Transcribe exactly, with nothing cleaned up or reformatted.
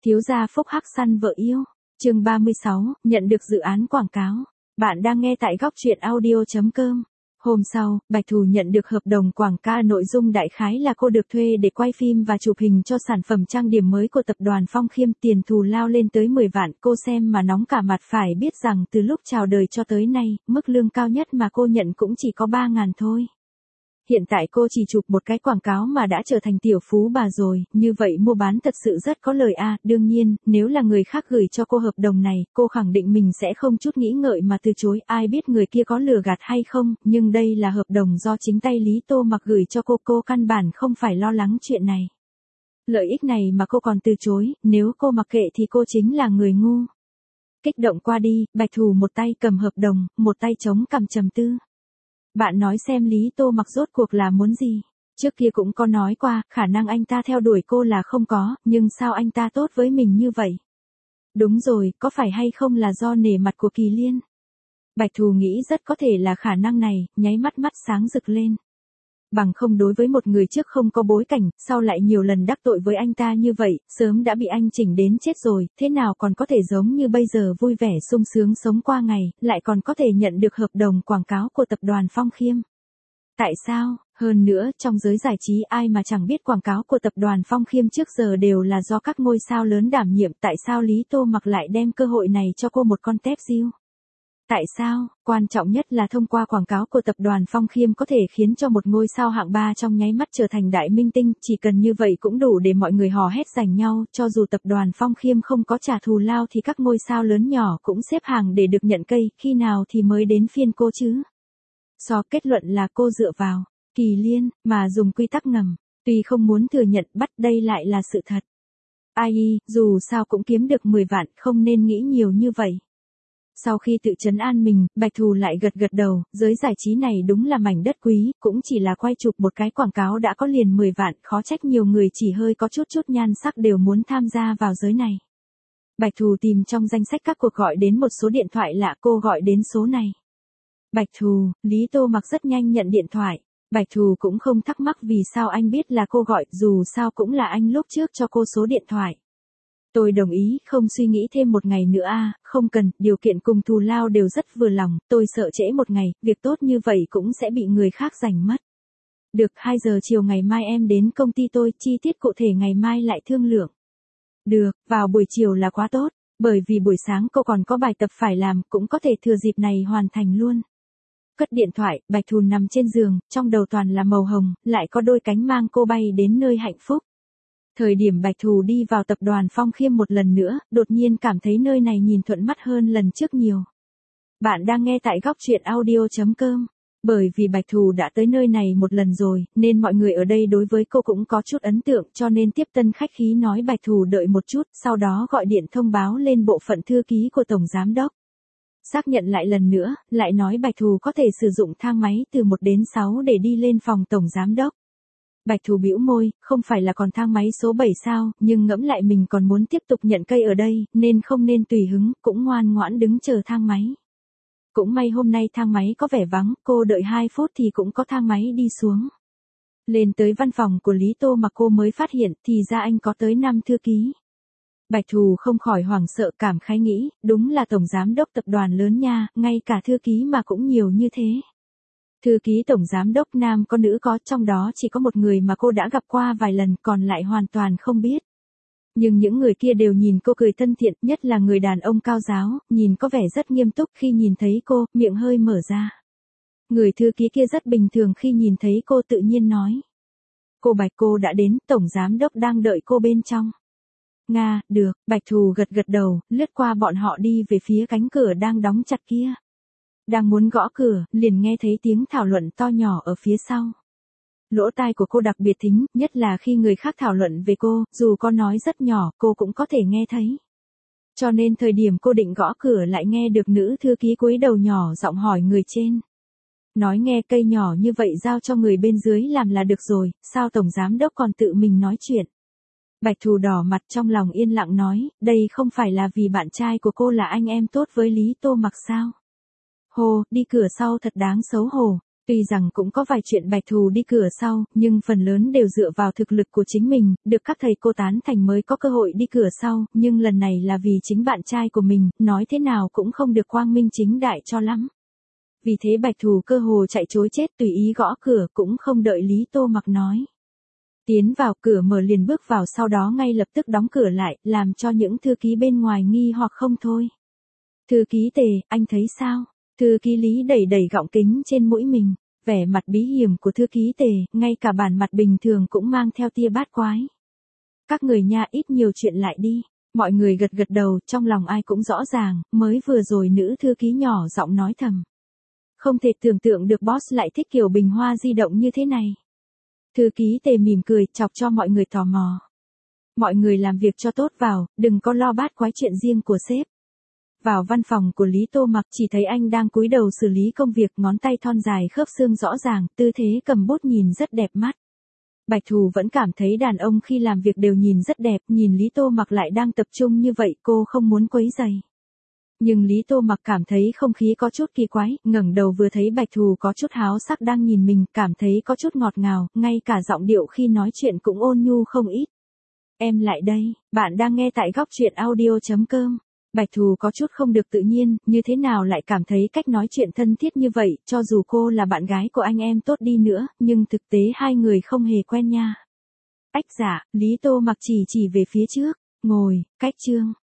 Thiếu gia phúc hắc săn vợ yêu. Chương ba mươi sáu, nhận được dự án quảng cáo. Bạn đang nghe tại góc truyện audio chấm com. Hôm sau, Bạch Thù nhận được hợp đồng quảng cáo, nội dung đại khái là cô được thuê để quay phim và chụp hình cho sản phẩm trang điểm mới của tập đoàn Phong Khiêm, tiền thù lao lên tới mười vạn, cô xem mà nóng cả mặt, phải biết rằng từ lúc chào đời cho tới nay, mức lương cao nhất mà cô nhận cũng chỉ có ba ngàn thôi. Hiện tại cô chỉ chụp một cái quảng cáo mà đã trở thành tiểu phú bà rồi, như vậy mua bán thật sự rất có lời a. Đương nhiên, nếu là người khác gửi cho cô hợp đồng này, cô khẳng định mình sẽ không chút nghĩ ngợi mà từ chối, ai biết người kia có lừa gạt hay không, nhưng đây là hợp đồng do chính tay Lý Tô Mặc gửi cho cô, cô căn bản không phải lo lắng chuyện này. Lợi ích này mà cô còn từ chối, nếu cô mặc kệ thì cô chính là người ngu. Kích động qua đi, Bạch Thù một tay cầm hợp đồng, một tay chống cằm trầm tư. Bạn nói xem Lý Tô Mặc rốt cuộc là muốn gì? Trước kia cũng có nói qua, khả năng anh ta theo đuổi cô là không có, nhưng sao anh ta tốt với mình như vậy? Đúng rồi, có phải hay không là do nể mặt của Kỳ Liên? Bạch Thù nghĩ rất có thể là khả năng này, nháy mắt mắt sáng rực lên. Bằng không đối với một người trước không có bối cảnh, sau lại nhiều lần đắc tội với anh ta như vậy, sớm đã bị anh chỉnh đến chết rồi, thế nào còn có thể giống như bây giờ vui vẻ sung sướng sống qua ngày, lại còn có thể nhận được hợp đồng quảng cáo của tập đoàn Phong Khiêm. Tại sao? Hơn nữa, trong giới giải trí ai mà chẳng biết quảng cáo của tập đoàn Phong Khiêm trước giờ đều là do các ngôi sao lớn đảm nhiệm, tại sao Lý Tô Mặc lại đem cơ hội này cho cô một con tép diêu? Tại sao? Quan trọng nhất là thông qua quảng cáo của tập đoàn Phong Khiêm có thể khiến cho một ngôi sao hạng ba trong nháy mắt trở thành đại minh tinh, chỉ cần như vậy cũng đủ để mọi người hò hét giành nhau, cho dù tập đoàn Phong Khiêm không có trả thù lao thì các ngôi sao lớn nhỏ cũng xếp hàng để được nhận cây, khi nào thì mới đến phiên cô chứ? So kết luận là cô dựa vào Kỳ Liên mà dùng quy tắc ngầm, tuy không muốn thừa nhận bắt đây lại là sự thật. Ai, dù sao cũng kiếm được mười vạn, không nên nghĩ nhiều như vậy. Sau khi tự trấn an mình, Bạch Thù lại gật gật đầu, giới giải trí này đúng là mảnh đất quý, cũng chỉ là quay chụp một cái quảng cáo đã có liền mười vạn, khó trách nhiều người chỉ hơi có chút chút nhan sắc đều muốn tham gia vào giới này. Bạch Thù tìm trong danh sách các cuộc gọi đến một số điện thoại lạ, cô gọi đến số này. Bạch Thù, Lý Tô Mặc rất nhanh nhận điện thoại. Bạch Thù cũng không thắc mắc vì sao anh biết là cô gọi, dù sao cũng là anh lúc trước cho cô số điện thoại. Tôi đồng ý, không suy nghĩ thêm một ngày nữa a, à, không cần, điều kiện cùng thù lao đều rất vừa lòng, tôi sợ trễ một ngày, việc tốt như vậy cũng sẽ bị người khác giành mất. Được, hai giờ chiều ngày mai em đến công ty tôi, chi tiết cụ thể ngày mai lại thương lượng. Được, vào buổi chiều là quá tốt, bởi vì buổi sáng cô còn có bài tập phải làm, cũng có thể thừa dịp này hoàn thành luôn. Cất điện thoại, Bạch Thù nằm trên giường, trong đầu toàn là màu hồng, lại có đôi cánh mang cô bay đến nơi hạnh phúc. Thời điểm Bạch Thù đi vào tập đoàn Phong Khiêm một lần nữa, đột nhiên cảm thấy nơi này nhìn thuận mắt hơn lần trước nhiều. Bạn đang nghe tại góc truyện audio chấm com. Bởi vì Bạch Thù đã tới nơi này một lần rồi, nên mọi người ở đây đối với cô cũng có chút ấn tượng, cho nên tiếp tân khách khí nói Bạch Thù đợi một chút, sau đó gọi điện thông báo lên bộ phận thư ký của Tổng Giám Đốc. Xác nhận lại lần nữa, lại nói Bạch Thù có thể sử dụng thang máy từ một đến sáu để đi lên phòng Tổng Giám Đốc. Bạch Thù bĩu môi, không phải là còn thang máy số bảy sao, nhưng ngẫm lại mình còn muốn tiếp tục nhận cây ở đây, nên không nên tùy hứng, cũng ngoan ngoãn đứng chờ thang máy. Cũng may hôm nay thang máy có vẻ vắng, cô đợi hai phút thì cũng có thang máy đi xuống. Lên tới văn phòng của Lý Tô Mặc cô mới phát hiện, thì ra anh có tới năm thư ký. Bạch Thù không khỏi hoảng sợ, cảm khái nghĩ, đúng là Tổng Giám Đốc tập đoàn lớn nha, ngay cả thư ký mà cũng nhiều như thế. Thư ký Tổng Giám Đốc nam có nữ có, trong đó chỉ có một người mà cô đã gặp qua vài lần, còn lại hoàn toàn không biết. Nhưng những người kia đều nhìn cô cười thân thiện, nhất là người đàn ông cao giáo, nhìn có vẻ rất nghiêm túc khi nhìn thấy cô, miệng hơi mở ra. Người thư ký kia rất bình thường khi nhìn thấy cô tự nhiên nói. Cô Bạch, cô đã đến, Tổng Giám Đốc đang đợi cô bên trong. Nga, được, Bạch Thù gật gật đầu, lướt qua bọn họ đi về phía cánh cửa đang đóng chặt kia. Đang muốn gõ cửa, liền nghe thấy tiếng thảo luận to nhỏ ở phía sau. Lỗ tai của cô đặc biệt thính, nhất là khi người khác thảo luận về cô, dù có nói rất nhỏ, cô cũng có thể nghe thấy. Cho nên thời điểm cô định gõ cửa lại nghe được nữ thư ký cúi đầu nhỏ giọng hỏi người trên. Nói nghe cây nhỏ như vậy giao cho người bên dưới làm là được rồi, sao Tổng Giám Đốc còn tự mình nói chuyện. Bạch Thù đỏ mặt trong lòng yên lặng nói, đây không phải là vì bạn trai của cô là anh em tốt với Lý Tô Mặc sao? Hồ, đi cửa sau thật đáng xấu hổ. Tuy rằng cũng có vài chuyện Bạch Thù đi cửa sau, nhưng phần lớn đều dựa vào thực lực của chính mình, được các thầy cô tán thành mới có cơ hội đi cửa sau, nhưng lần này là vì chính bạn trai của mình, nói thế nào cũng không được quang minh chính đại cho lắm. Vì thế Bạch Thù cơ hồ chạy trối chết tùy ý gõ cửa cũng không đợi Lý Tô Mặc nói. Tiến vào cửa mở liền bước vào sau đó ngay lập tức đóng cửa lại, làm cho những thư ký bên ngoài nghi hoặc không thôi. Thư ký Tề, anh thấy sao? Thư ký Lý đẩy đẩy gọng kính trên mũi mình, vẻ mặt bí hiểm của thư ký Tề, ngay cả bản mặt bình thường cũng mang theo tia bát quái. Các người nha ít nhiều chuyện lại đi, mọi người gật gật đầu, trong lòng ai cũng rõ ràng, mới vừa rồi nữ thư ký nhỏ giọng nói thầm. Không thể tưởng tượng được boss lại thích kiểu bình hoa di động như thế này. Thư ký Tề mỉm cười, chọc cho mọi người tò mò. Mọi người làm việc cho tốt vào, đừng có lo bát quái chuyện riêng của sếp. Vào văn phòng của Lý Tô Mặc chỉ thấy anh đang cúi đầu xử lý công việc, ngón tay thon dài khớp xương rõ ràng, tư thế cầm bút nhìn rất đẹp mắt. Bạch Thù vẫn cảm thấy đàn ông khi làm việc đều nhìn rất đẹp, nhìn Lý Tô Mặc lại đang tập trung như vậy cô không muốn quấy rầy. Nhưng Lý Tô Mặc cảm thấy không khí có chút kỳ quái, ngẩng đầu vừa thấy Bạch Thù có chút háo sắc đang nhìn mình, cảm thấy có chút ngọt ngào, ngay cả giọng điệu khi nói chuyện cũng ôn nhu không ít. Em lại đây, bạn đang nghe tại góc truyện audio chấm com. Bạch Thù có chút không được tự nhiên, như thế nào lại cảm thấy cách nói chuyện thân thiết như vậy, cho dù cô là bạn gái của anh em tốt đi nữa, nhưng thực tế hai người không hề quen nha. Ách dạ, Lý Tô Mặc chỉ chỉ về phía trước, ngồi, cách chương.